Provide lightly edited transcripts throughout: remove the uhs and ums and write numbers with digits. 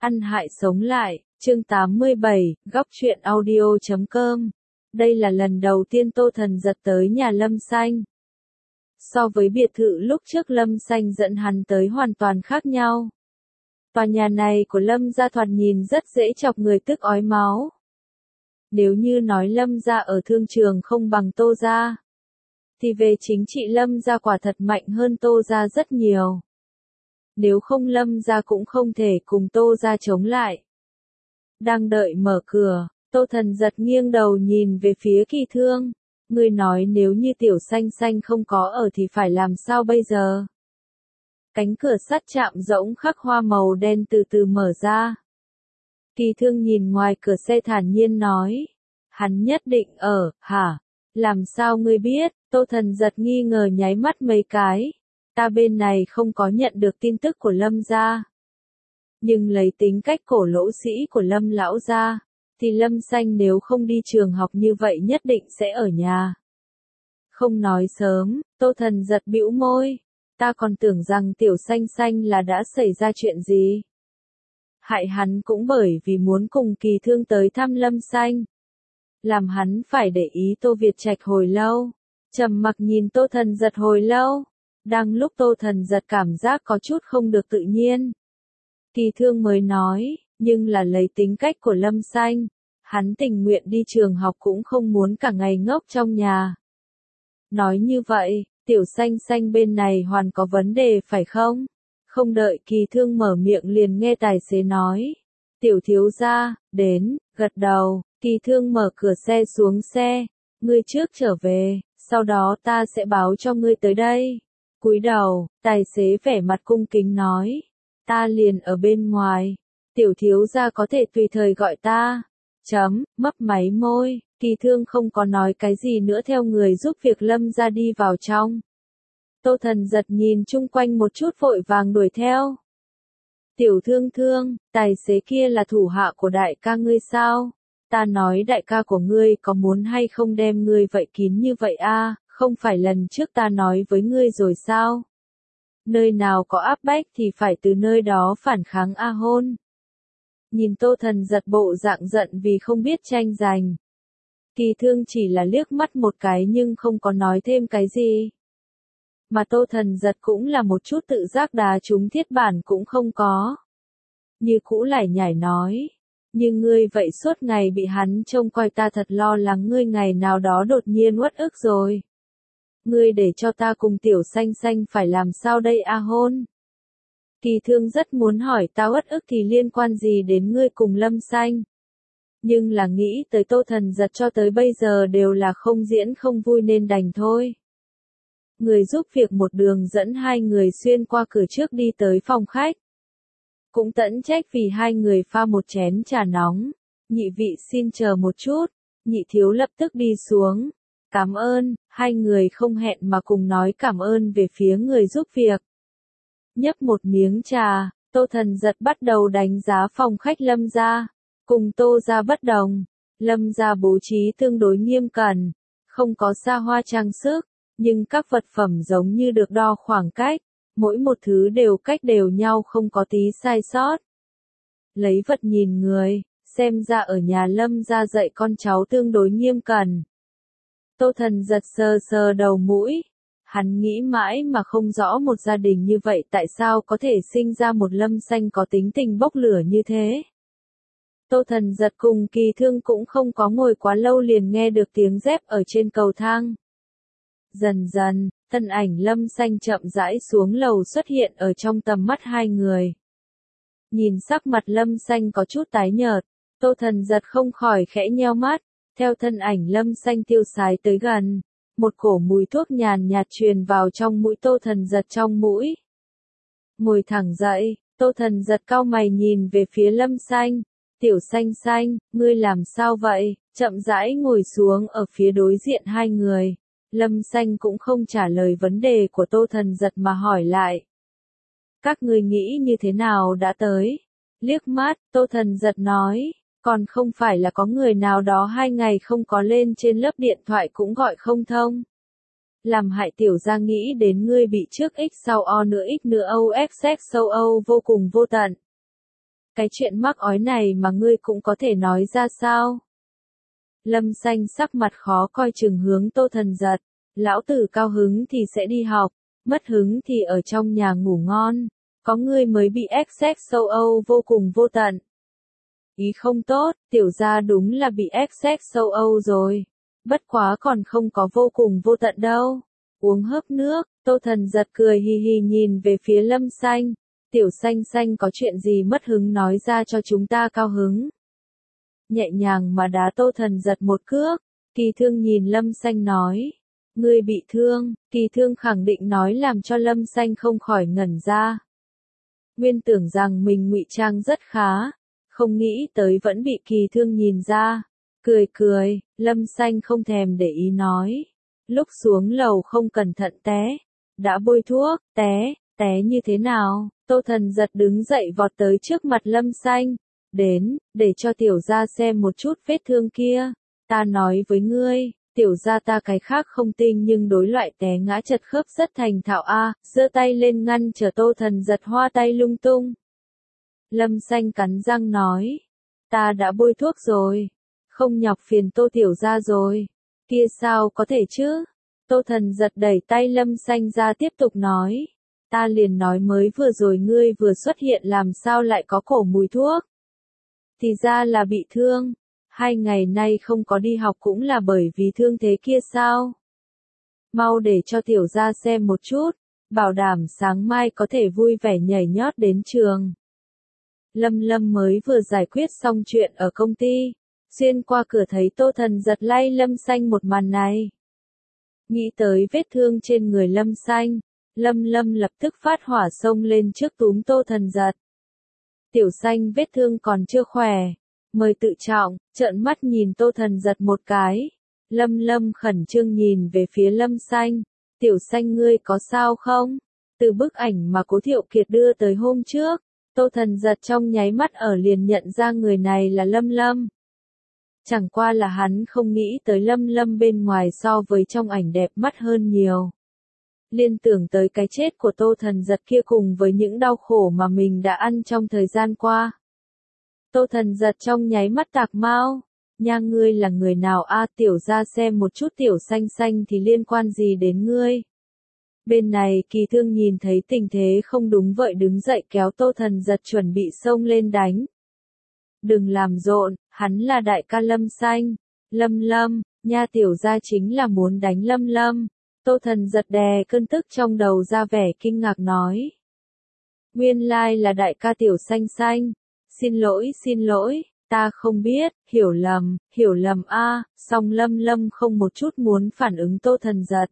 Ăn hại sống lại, chương 87, góc truyện audio.com. Đây là lần đầu tiên Tô Thần Giật tới nhà Lâm Xanh. So với biệt thự lúc trước Lâm Xanh dẫn hắn tới hoàn toàn khác nhau. Tòa nhà này của Lâm gia thoạt nhìn rất dễ chọc người tức ói máu. Nếu như nói Lâm gia ở thương trường không bằng Tô gia, thì về chính trị Lâm gia quả thật mạnh hơn Tô gia rất nhiều. Nếu không Lâm gia cũng không thể cùng Tô gia chống lại. Đang đợi mở cửa, Tô Thần Giật nghiêng đầu nhìn về phía Kỳ Thương. Ngươi nói nếu như Tiểu Xanh Xanh không có ở thì phải làm sao bây giờ? Cánh cửa sắt chạm rỗng khắc hoa màu đen từ từ mở ra. Kỳ Thương nhìn ngoài cửa xe thản nhiên nói. Hắn nhất định ở, hả? Làm sao ngươi biết? Tô Thần Giật nghi ngờ nháy mắt mấy cái. Ta bên này không có nhận được tin tức của Lâm gia. Nhưng lấy tính cách cổ lỗ sĩ của Lâm lão gia, thì Lâm Xanh nếu không đi trường học như vậy nhất định sẽ ở nhà. Không nói sớm, Tô Thần Giật bĩu môi. Ta còn tưởng rằng Tiểu Xanh Xanh là đã xảy ra chuyện gì. Hại hắn cũng bởi vì muốn cùng Kỳ Thương tới thăm Lâm Xanh. Làm hắn phải để ý Tô Việt Trạch hồi lâu. Trầm mặc nhìn Tô Thần Giật hồi lâu. Đang lúc Tô Thần Giật cảm giác có chút không được tự nhiên. Kỳ Thương mới nói, nhưng là lấy tính cách của Lâm Xanh, hắn tình nguyện đi trường học cũng không muốn cả ngày ngốc trong nhà. Nói như vậy, Tiểu Xanh Xanh bên này hoàn có vấn đề phải không? Không đợi Kỳ Thương mở miệng liền nghe tài xế nói. Tiểu thiếu gia, đến, gật đầu, Kỳ Thương mở cửa xe xuống xe. Ngươi trước trở về, sau đó ta sẽ báo cho ngươi tới đây. Cúi đầu, tài xế vẻ mặt cung kính nói. Ta liền ở bên ngoài. Tiểu thiếu gia có thể tùy thời gọi ta. Mấp máy môi, Kỳ Thương không có nói cái gì nữa theo người giúp việc Lâm ra đi vào trong. Tô Thần Giật nhìn chung quanh một chút vội vàng đuổi theo. Tiểu Thương, tài xế kia là thủ hạ của đại ca ngươi sao? Ta nói đại ca của ngươi có muốn hay không đem ngươi vậy kín như vậy a? Không phải lần trước ta nói với ngươi rồi sao? Nơi nào có áp bách thì phải từ nơi đó phản kháng a hôn. Nhìn Tô Thần Giật bộ dạng giận vì không biết tranh giành. Kỳ Thương chỉ là liếc mắt một cái nhưng không có nói thêm cái gì. Mà Tô Thần Giật cũng là một chút tự giác đá trúng thiết bản cũng không có. Như cũ lải nhải nói. Nhưng ngươi vậy suốt ngày bị hắn trông coi ta thật lo lắng ngươi ngày nào đó đột nhiên uất ức rồi. Ngươi để cho ta cùng Tiểu Xanh Xanh phải làm sao đây a hôn? Kỳ Thương rất muốn hỏi ta uất ức thì liên quan gì đến ngươi cùng Lâm Xanh. Nhưng là nghĩ tới Tô Thần Giật cho tới bây giờ đều là không diễn không vui nên đành thôi. Người giúp việc một đường dẫn hai người xuyên qua cửa trước đi tới phòng khách. Cũng tẫn trách vì hai người pha một chén trà nóng. Nhị vị xin chờ một chút. Nhị thiếu lập tức đi xuống. Cảm ơn, hai người không hẹn mà cùng nói cảm ơn về phía người giúp việc. Nhấp một miếng trà, Tô Thần Giật bắt đầu đánh giá phòng khách Lâm gia. Cùng Tô gia bất đồng, Lâm gia bố trí tương đối nghiêm cẩn, không có xa hoa trang sức, nhưng các vật phẩm giống như được đo khoảng cách, mỗi một thứ đều cách đều nhau không có tí sai sót. Lấy vật nhìn người, xem ra ở nhà Lâm gia dạy con cháu tương đối nghiêm cẩn. Tô Thần Giật sờ sờ đầu mũi. Hắn nghĩ mãi mà không rõ một gia đình như vậy tại sao có thể sinh ra một Lâm Xanh có tính tình bốc lửa như thế. Tô Thần Giật cùng Kỳ Thương cũng không có ngồi quá lâu liền nghe được tiếng dép ở trên cầu thang. Dần dần, thân ảnh Lâm Xanh chậm rãi xuống lầu xuất hiện ở trong tầm mắt hai người. Nhìn sắc mặt Lâm Xanh có chút tái nhợt, Tô Thần Giật không khỏi khẽ nheo mắt, theo thân ảnh Lâm Xanh tiêu sái tới gần. Một cổ mùi thuốc nhàn nhạt truyền vào trong mũi Tô Thần Giật trong mũi. Ngồi thẳng dậy, Tô Thần Giật cau mày nhìn về phía Lâm Xanh. Tiểu Xanh Xanh, ngươi làm sao vậy? Chậm rãi ngồi xuống ở phía đối diện hai người. Lâm Xanh cũng không trả lời vấn đề của Tô Thần Giật mà hỏi lại. Các ngươi nghĩ như thế nào đã tới? Liếc mắt, Tô Thần Giật nói. Còn không phải là có người nào đó 2 ngày không có lên trên lớp điện thoại cũng gọi không thông. Làm hại tiểu gia nghĩ đến ngươi bị trước x sau o nữa x nữa OXX sâu Âu vô cùng vô tận. Cái chuyện mắc ói này mà ngươi cũng có thể nói ra sao? Lâm Xanh sắc mặt khó coi chừng hướng Tô Thần Giật. Lão tử cao hứng thì sẽ đi học, mất hứng thì ở trong nhà ngủ ngon. Có ngươi mới bị XX sâu Âu vô cùng vô tận. Ý không tốt, tiểu gia đúng là bị XX sâu Âu rồi. Bất quá còn không có vô cùng vô tận đâu. Uống hớp nước, Tô Thần Giật cười hì hì nhìn về phía Lâm Xanh. Tiểu Xanh Xanh có chuyện gì mất hứng nói ra cho chúng ta cao hứng. Nhẹ nhàng mà đá Tô Thần Giật một cước. Kỳ Thương nhìn Lâm Xanh nói. Ngươi bị thương, Kỳ Thương khẳng định nói làm cho Lâm Xanh không khỏi ngẩn ra. Nguyên tưởng rằng mình ngụy trang rất khá, không nghĩ tới vẫn bị Kỳ Thương nhìn ra. Cười cười, Lâm Xanh không thèm để ý nói. Lúc xuống lầu không cẩn thận té. Đã bôi thuốc, té như thế nào? Tô Thần Giật đứng dậy vọt tới trước mặt Lâm Xanh. Đến, để cho tiểu gia xem một chút vết thương kia. Ta nói với ngươi, tiểu gia ta cái khác không tin nhưng đối loại té ngã chật khớp rất thành thạo a. Giơ tay lên ngăn trở Tô Thần Giật hoa tay lung tung. Lâm Xanh cắn răng nói. Ta đã bôi thuốc rồi. Không nhọc phiền Tô tiểu gia rồi. Kia sao có thể chứ? Tô Thần Giật đẩy tay Lâm Xanh ra tiếp tục nói. Ta liền nói mới vừa rồi ngươi vừa xuất hiện làm sao lại có cổ mùi thuốc. Thì ra là bị thương. 2 ngày nay không có đi học cũng là bởi vì thương thế kia sao? Mau để cho tiểu gia xem một chút, bảo đảm sáng mai có thể vui vẻ nhảy nhót đến trường. Lâm Lâm mới vừa giải quyết xong chuyện ở công ty, xuyên qua cửa thấy Tô Thần Giật lay Lâm Xanh một màn này. Nghĩ tới vết thương trên người Lâm Xanh, Lâm Lâm lập tức phát hỏa xông lên trước túm Tô Thần Giật. Tiểu Xanh vết thương còn chưa khỏe, mời tự trọng, trợn mắt nhìn Tô Thần Giật một cái. Lâm Lâm khẩn trương nhìn về phía Lâm Xanh. Tiểu Xanh ngươi có sao không? Từ bức ảnh mà Cố Thiệu Kiệt đưa tới hôm trước, Tô Thần Giật trong nháy mắt ở liền nhận ra người này là Lâm Lâm. Chẳng qua là hắn không nghĩ tới Lâm Lâm bên ngoài so với trong ảnh đẹp mắt hơn nhiều. Liên tưởng tới cái chết của Tô Thần Giật kia cùng với những đau khổ mà mình đã ăn trong thời gian qua. Tô Thần Giật trong nháy mắt tạc mau. Nha ngươi là người nào a? Tiểu ra xem một chút Tiểu Xanh Xanh thì liên quan gì đến ngươi? Bên này Kỳ Thương nhìn thấy tình thế không đúng vậy đứng dậy kéo Tô Thần Giật chuẩn bị xông lên đánh. Đừng làm rộn, hắn là đại ca Lâm Xanh. Lâm Lâm, nha tiểu ra chính là muốn đánh Lâm Lâm. Tô Thần Giật đè cơn tức trong đầu ra vẻ kinh ngạc nói. Nguyên lai là đại ca Tiểu Xanh Xanh. Xin lỗi, ta không biết, hiểu lầm a. Song Lâm Lâm không một chút muốn phản ứng Tô Thần Giật.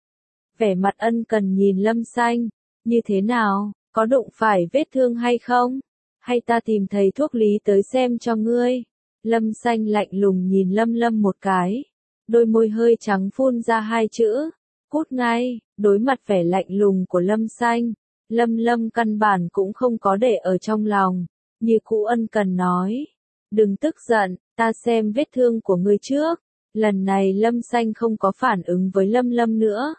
Vẻ mặt ân cần nhìn Lâm Xanh, như thế nào, có đụng phải vết thương hay không? Hay ta tìm thầy thuốc lý tới xem cho ngươi? Lâm Xanh lạnh lùng nhìn Lâm Lâm một cái, đôi môi hơi trắng phun ra 2 chữ, cút ngay. Đối mặt vẻ lạnh lùng của Lâm Xanh, Lâm Lâm căn bản cũng không có để ở trong lòng, như cũ ân cần nói, đừng tức giận, ta xem vết thương của ngươi trước. Lần này Lâm Xanh không có phản ứng với Lâm Lâm nữa,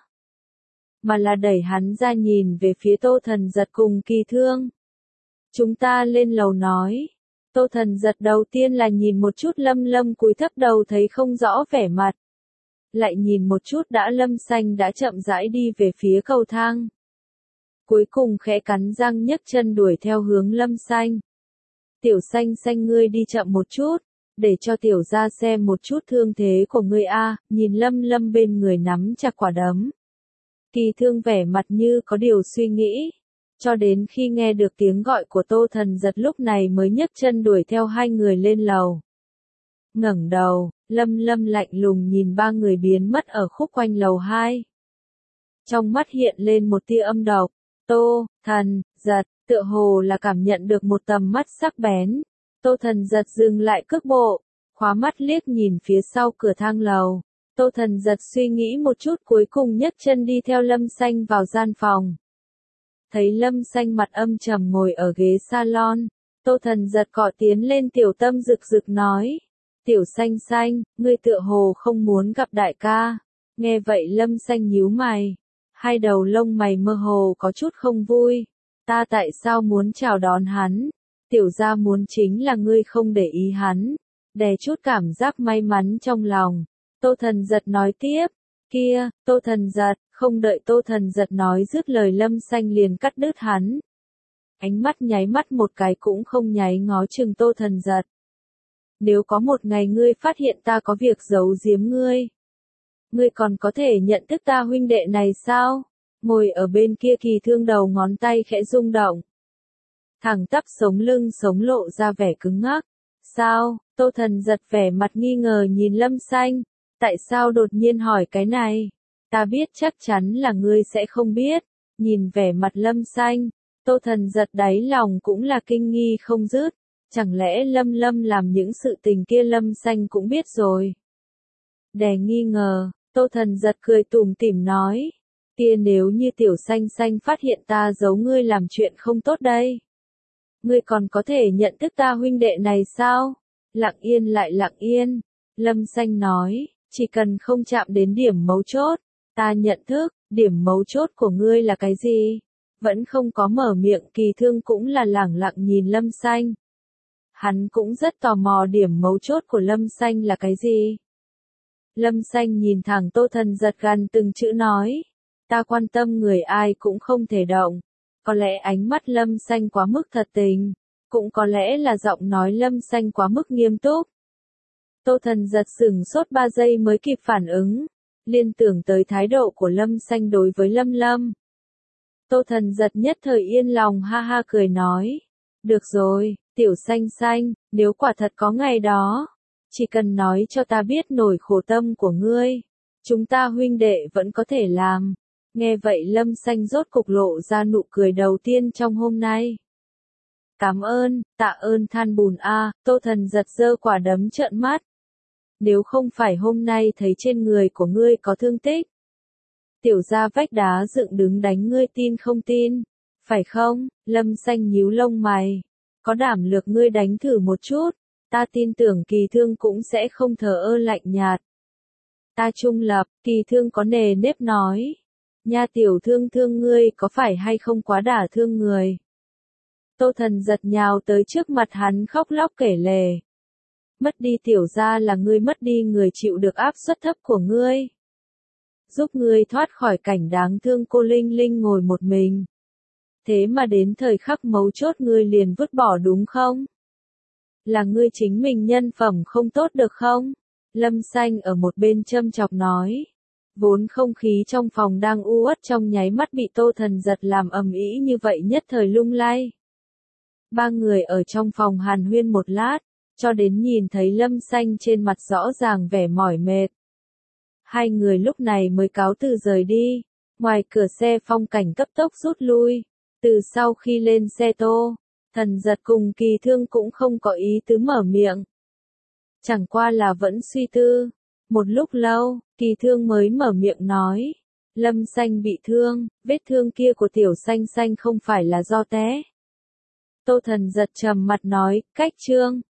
mà là đẩy hắn ra nhìn về phía Tô Thần Giật cùng Kỳ Thương. Chúng ta lên lầu nói. Tô Thần Giật đầu tiên là nhìn một chút Lâm Lâm cúi thấp đầu thấy không rõ vẻ mặt. Lại nhìn một chút đã Lâm Xanh đã chậm rãi đi về phía cầu thang. Cuối cùng khẽ cắn răng nhấc chân đuổi theo hướng Lâm Xanh. Tiểu Xanh Xanh ngươi đi chậm một chút, để cho tiểu ra xem một chút thương thế của ngươi a. Nhìn Lâm Lâm bên người nắm chặt quả đấm. Kỳ Thương vẻ mặt như có điều suy nghĩ. Cho đến khi nghe được tiếng gọi của Tô Thần Giật lúc này mới nhấc chân đuổi theo 2 người lên lầu. Ngẩng đầu, Lâm Lâm lạnh lùng nhìn 3 người biến mất ở khúc quanh lầu 2. Trong mắt hiện lên một tia âm độc. Tô Thần Giật tựa hồ là cảm nhận được một tầm mắt sắc bén. Tô Thần Giật dừng lại cước bộ, khóa mắt liếc nhìn phía sau cửa thang lầu. Tô Thần Giật suy nghĩ một chút cuối cùng nhấc chân đi theo Lâm Xanh vào gian phòng. Thấy Lâm Xanh mặt âm trầm ngồi ở ghế salon, Tô Thần Giật cọ tiến lên Tiểu Tâm rực rực nói. Tiểu Xanh Xanh, ngươi tựa hồ không muốn gặp đại ca. Nghe vậy Lâm Xanh nhíu mày. 2 đầu lông mày mơ hồ có chút không vui. Ta tại sao muốn chào đón hắn? Tiểu gia muốn chính là ngươi không để ý hắn. Đè chút cảm giác may mắn trong lòng. Tô Thần Giật nói tiếp. Kia, Tô Thần Giật, không đợi Tô Thần Giật nói dứt lời Lâm Xanh liền cắt đứt hắn. Ánh mắt nháy mắt một cái cũng không nháy ngó chừng Tô Thần Giật. Nếu có một ngày ngươi phát hiện ta có việc giấu giếm ngươi còn có thể nhận thức ta huynh đệ này sao? Ngồi ở bên kia Kỳ Thương đầu ngón tay khẽ rung động. Thẳng tắp sống lưng sống lộ ra vẻ cứng ngắc. Sao? Tô Thần Giật vẻ mặt nghi ngờ nhìn Lâm Xanh. Tại sao đột nhiên hỏi cái này? Ta biết chắc chắn là ngươi sẽ không biết. Nhìn vẻ mặt Lâm Xanh, Tô Thần Giật đáy lòng cũng là kinh nghi không dứt. Chẳng lẽ Lâm Lâm làm những sự tình kia Lâm Xanh cũng biết rồi? Đè nghi ngờ, Tô Thần Giật cười tủm tỉm nói. Kia nếu như Tiểu Xanh Xanh phát hiện ta giấu ngươi làm chuyện không tốt đây. Ngươi còn có thể nhận thức ta huynh đệ này sao? Lặng yên lại lặng yên. Lâm Xanh nói, chỉ cần không chạm đến điểm mấu chốt. Ta nhận thức, điểm mấu chốt của ngươi là cái gì? Vẫn không có mở miệng Kỳ Thương cũng là lẳng lặng nhìn Lâm Xanh. Hắn cũng rất tò mò điểm mấu chốt của Lâm Xanh là cái gì? Lâm Xanh nhìn thẳng Tô Thần Giật gần từng chữ nói. Ta quan tâm người ai cũng không thể động. Có lẽ ánh mắt Lâm Xanh quá mức thật tình. Cũng có lẽ là giọng nói Lâm Xanh quá mức nghiêm túc. Tô Thần Giật sửng sốt 3 giây mới kịp phản ứng. Liên tưởng tới thái độ của Lâm Xanh đối với Lâm Lâm. Tô Thần Giật nhất thời yên lòng ha ha cười nói. Được rồi, Tiểu Xanh Xanh, nếu quả thật có ngày đó. Chỉ cần nói cho ta biết nỗi khổ tâm của ngươi. Chúng ta huynh đệ vẫn có thể làm. Nghe vậy Lâm Xanh rốt cục lộ ra nụ cười đầu tiên trong hôm nay. Cảm ơn, tạ ơn than bùn a. Tô Thần Giật giơ quả đấm trợn mắt. Nếu không phải hôm nay thấy trên người của ngươi có thương tích. Tiểu gia vách đá dựng đứng đánh ngươi tin không tin. Phải không? Lâm Xanh nhíu lông mày. Có đảm lược ngươi đánh thử một chút. Ta tin tưởng Kỳ Thương cũng sẽ không thờ ơ lạnh nhạt. Ta trung lập, Kỳ Thương có nề nếp nói. Nha tiểu thương thương ngươi có phải hay không quá đả thương người. Tô Thần Giật nhào tới trước mặt hắn khóc lóc kể lể. Mất đi tiểu gia là ngươi mất đi người chịu được áp suất thấp của ngươi. Giúp ngươi thoát khỏi cảnh đáng thương cô Linh Linh ngồi một mình. Thế mà đến thời khắc mấu chốt ngươi liền vứt bỏ đúng không? Là ngươi chính mình nhân phẩm không tốt được không? Lâm Xanh ở một bên châm chọc nói. Vốn không khí trong phòng đang u uất trong nháy mắt bị Tô Thần Giật làm ầm ĩ như vậy nhất thời lung lay. 3 người ở trong phòng hàn huyên một lát, cho đến nhìn thấy Lâm Xanh trên mặt rõ ràng vẻ mỏi mệt. 2 người lúc này mới cáo từ rời đi. Ngoài cửa xe phong cảnh cấp tốc rút lui. Từ sau khi lên xe Tô Thần Giật cùng Kỳ Thương cũng không có ý tứ mở miệng. Chẳng qua là vẫn suy tư. Một lúc lâu, Kỳ Thương mới mở miệng nói. Lâm Xanh bị thương, vết thương kia của Tiểu Xanh Xanh không phải là do té. Tô Thần Giật trầm mặt nói, cách trương.